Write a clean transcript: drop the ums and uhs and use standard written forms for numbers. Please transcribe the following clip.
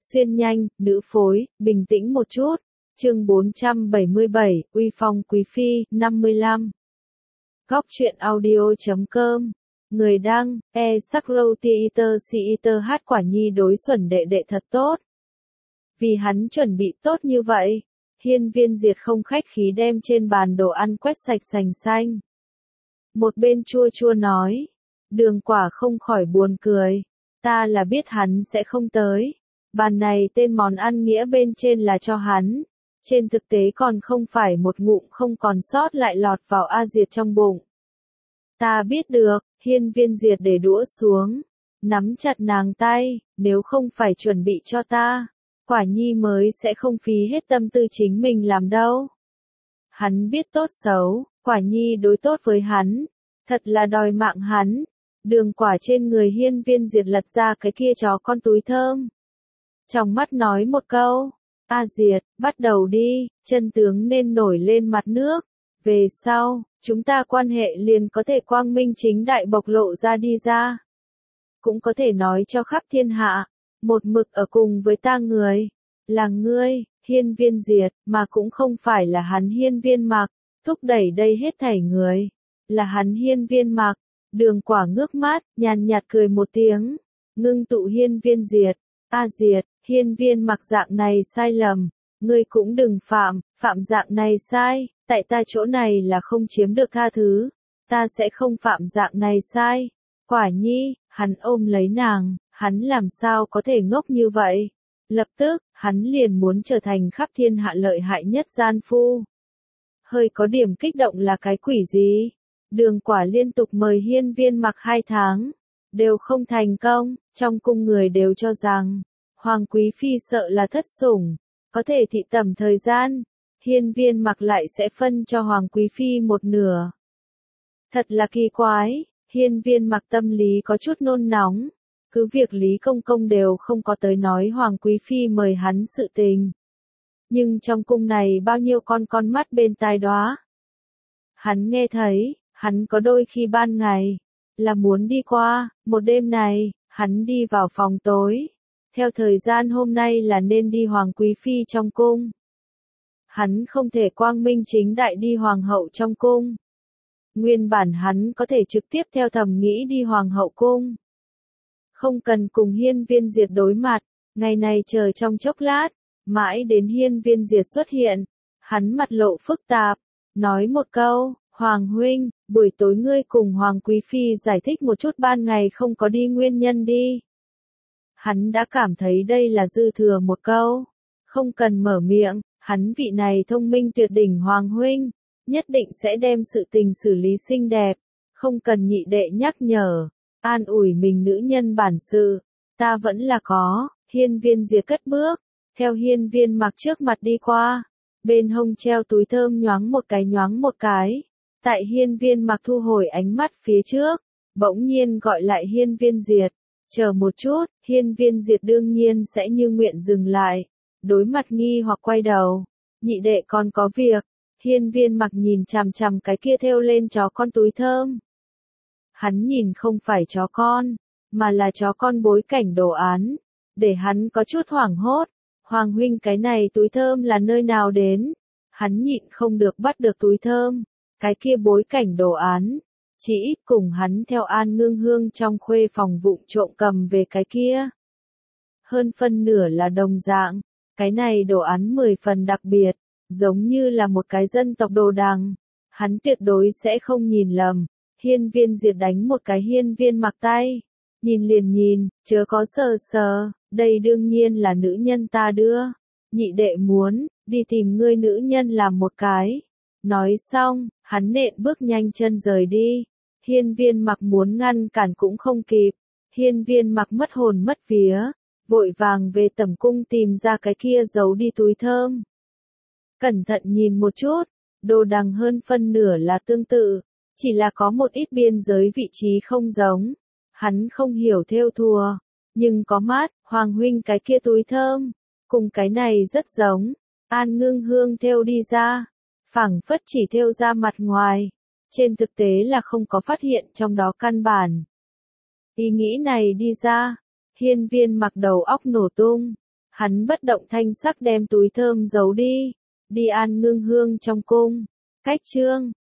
Xuyên nhanh, nữ phối, bình tĩnh một chút. Chương 477, Uy phong quý phi, 55. Góc truyện audio.com. Người đăng, Sakrotheater hát quả nhi đối Xuẩn đệ đệ thật tốt. Vì hắn chuẩn bị tốt như vậy, Hiên Viên Diệt không khách khí đem trên bàn đồ ăn quét sạch sành xanh. Một bên chua chua nói, Đường Quả không khỏi buồn cười, ta là biết hắn sẽ không tới. Bàn này tên món ăn nghĩa bên trên là cho hắn, trên thực tế còn không phải một ngụm không còn sót lại lọt vào A Diệt trong bụng. Ta biết được, Hiên Viên Diệt để đũa xuống, nắm chặt nàng tay, nếu không phải chuẩn bị cho ta, Quả Nhi mới sẽ không phí hết tâm tư chính mình làm đâu. Hắn biết tốt xấu, Quả Nhi đối tốt với hắn, thật là đòi mạng hắn. Đường Quả trên người Hiên Viên Diệt lật ra cái kia chó con túi thơm. Trong mắt nói một câu, A Diệt, bắt đầu đi, chân tướng nên nổi lên mặt nước. Về sau, chúng ta quan hệ liền có thể quang minh chính đại bộc lộ ra đi ra. Cũng có thể nói cho khắp thiên hạ, một mực ở cùng với ta người, là ngươi, Hiên Viên Diệt, mà cũng không phải là hắn Hiên Viên Mặc, thúc đẩy đây hết thảy người, là hắn Hiên Viên Mặc. Đường Quả ngước mắt, nhàn nhạt cười một tiếng, ngưng tụ Hiên Viên Diệt, A Diệt, Hiên Viên Mặc dạng này sai lầm, ngươi cũng đừng phạm dạng này sai, tại ta chỗ này là không chiếm được tha thứ, ta sẽ không phạm dạng này sai. Quả Nhi, hắn ôm lấy nàng, hắn làm sao có thể ngốc như vậy? Lập tức, hắn liền muốn trở thành khắp thiên hạ lợi hại nhất gian phu. Hơi có điểm kích động là cái quỷ gì? Đường Quả liên tục mời Hiên Viên Mặc 2 tháng, đều không thành công, trong cung người đều cho rằng, Hoàng Quý Phi sợ là thất sủng, có thể thị tẩm thời gian, Hiên Viên Mặc lại sẽ phân cho Hoàng Quý Phi một nửa. Thật là kỳ quái, Hiên Viên Mặc tâm lý có chút nôn nóng, cứ việc Lý Công Công đều không có tới nói Hoàng Quý Phi mời hắn sự tình. Nhưng trong cung này bao nhiêu con mắt bên tai đó. Hắn nghe thấy, hắn có đôi khi ban ngày, là muốn đi qua, một đêm này, hắn đi vào phòng tối. Theo thời gian hôm nay là nên đi Hoàng Quý Phi trong cung. Hắn không thể quang minh chính đại đi Hoàng hậu trong cung. Nguyên bản hắn có thể trực tiếp theo thẩm nghĩ đi Hoàng hậu cung. Không cần cùng Hiên Viên Diệt đối mặt, ngày này chờ trong chốc lát, mãi đến Hiên Viên Diệt xuất hiện. Hắn mặt lộ phức tạp, nói một câu, Hoàng huynh, buổi tối ngươi cùng Hoàng Quý Phi giải thích một chút ban ngày không có đi nguyên nhân đi. Hắn đã cảm thấy đây là dư thừa một câu, không cần mở miệng, hắn vị này thông minh tuyệt đỉnh Hoàng huynh, nhất định sẽ đem sự tình xử lý xinh đẹp, không cần nhị đệ nhắc nhở, an ủi mình nữ nhân bản sự, ta vẫn là có. Hiên Viên Diệt cất bước, theo Hiên Viên Mặc trước mặt đi qua, bên hông treo túi thơm nhoáng một cái, tại Hiên Viên Mặc thu hồi ánh mắt phía trước, bỗng nhiên gọi lại Hiên Viên Diệt. Chờ một chút, Hiên Viên Diệt đương nhiên sẽ như nguyện dừng lại, đối mặt nghi hoặc quay đầu, nhị đệ còn có việc. Hiên Viên Mặc nhìn chằm chằm cái kia thêu lên chó con túi thơm. Hắn nhìn không phải chó con, mà là chó con bối cảnh đồ án, để hắn có chút hoảng hốt. Hoàng huynh, cái này túi thơm là nơi nào đến? Hắn nhịn không được bắt được túi thơm, cái kia bối cảnh đồ án. Chỉ ít cùng hắn theo An Ngưng Hương trong khuê phòng vụng trộm cầm về cái kia. Hơn phân nửa là đồng dạng, cái này đồ án 10 phần đặc biệt, giống như là một cái dân tộc đồ đằng. Hắn tuyệt đối sẽ không nhìn lầm. Hiên Viên Diệt đánh một cái Hiên Viên Mặc tay. Nhìn liền nhìn, chớ có sờ, đây đương nhiên là nữ nhân ta đưa. Nhị đệ muốn, đi tìm ngươi nữ nhân làm một cái. Nói xong, hắn nện bước nhanh chân rời đi. Hiên Viên Mặc muốn ngăn cản cũng không kịp. Hiên Viên Mặc mất hồn mất vía, vội vàng về tẩm cung tìm ra cái kia giấu đi túi thơm. Cẩn thận nhìn một chút, đồ đằng hơn phân nửa là tương tự, chỉ là có một ít biên giới vị trí không giống. Hắn không hiểu thêu thùa, nhưng có mắt, Hoàng huynh cái kia túi thơm, cùng cái này rất giống. An Ngưng Hương thêu đi ra, phảng phất chỉ thêu ra mặt ngoài, trên thực tế là không có phát hiện trong đó căn bản. Ý nghĩ này đi ra, Hiên Viên Mặc đầu óc nổ tung, Hắn bất động thanh sắc đem túi thơm giấu đi. Đi an ngưng hương trong cung. Cách chương